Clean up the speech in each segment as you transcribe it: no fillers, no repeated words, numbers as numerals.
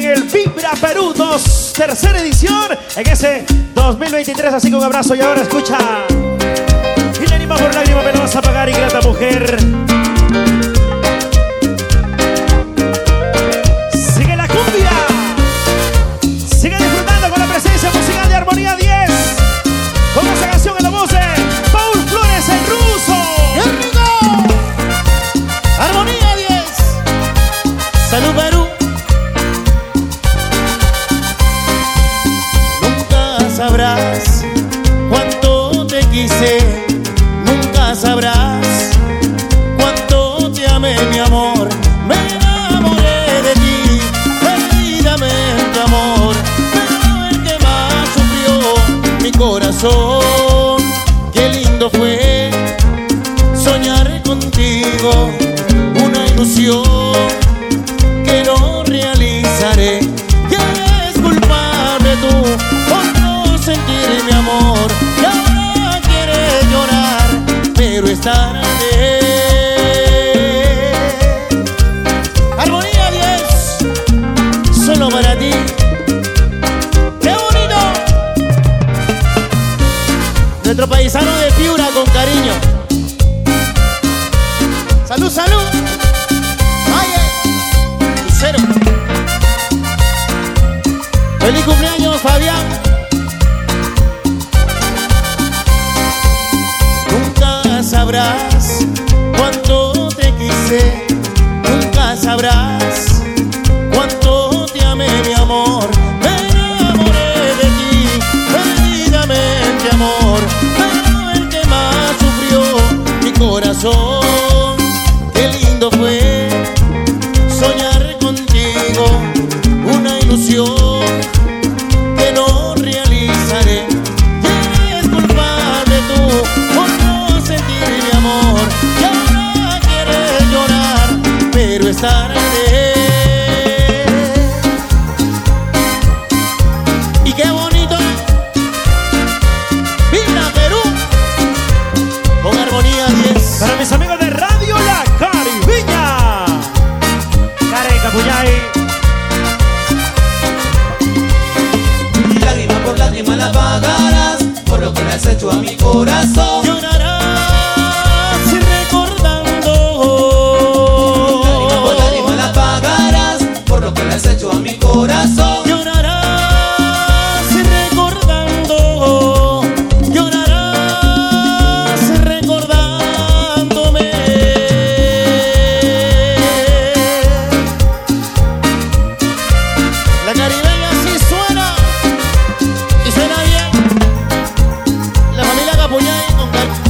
en el Vibra Perú 2, tercera edición en ese 2023. Así que un abrazo y ahora escucha. Y lágrima por lágrima me lo vas a pagar, ingrata mujer. Sigue la cumbia. Sigue disfrutando con la presencia musical de Armonía 10. Con esa canción en la voz de Paul Flores, el ruso. ¡Qué rico! Armonía 10. Salud, Perú. Nunca sabrás cuánto te quise. Nunca sabrás cuánto te amé, mi amor. Me enamoré de ti, perdidamente, amor. Pero el que más sufrió mi corazón. Qué lindo fue soñar contigo, una ilusión que no realizaré. Quieres culparme tú por no sentir mi amor, y ahora quieres llorar, pero es tarde. Armonía 10, solo para ti. ¡Qué bonito! Nuestro paisano de Piura con cariño. Salud, salud. Vaya, Lucero. Feliz cumpleaños, Fabián. Nunca sabrás cuánto te quise. Nunca sabrás cuánto te amé, mi amor. Me enamoré de ti, perdidamente, amor. Pero el que más sufrió mi corazón. Qué lindo fue soñar contigo, una ilusión que no realizaré. Quieres culparme tú por no sentir mi amor, y ahora quieres llorar, pero es tarde. Y qué bonito Vibra Perú con Armonía 10. Para mis amigos de Radio La Caribeña, Karen Capuyay. Lágrima por lágrima la pagarás, por lo que le has hecho a mi corazón. Llorarás recordando. Lágrima por lágrima la pagarás, por lo que le has hecho a mi corazón. Llorarás recordando. Llorarás recordándome. La caribeña sí suena, y suena bien. La familia Capuyay con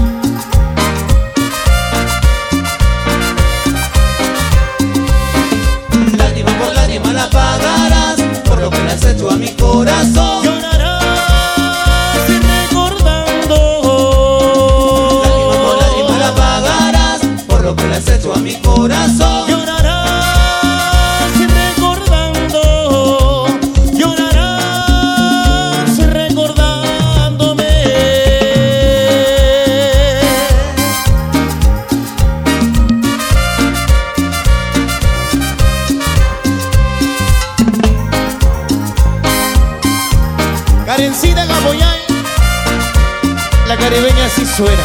Lágrima por lágrima la pagarás, por lo que le has hecho a mi corazón. llorarás recordando. Lágrima por lágrima la pagarás, por lo que le has hecho a mi corazón. Llorarás recordando. Llorarás recordándome. Karencita Capuyay, la caribeña sí suena.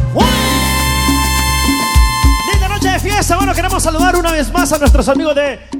Linda noche de fiesta. Bueno, queremos saludar una vez más a nuestros amigos de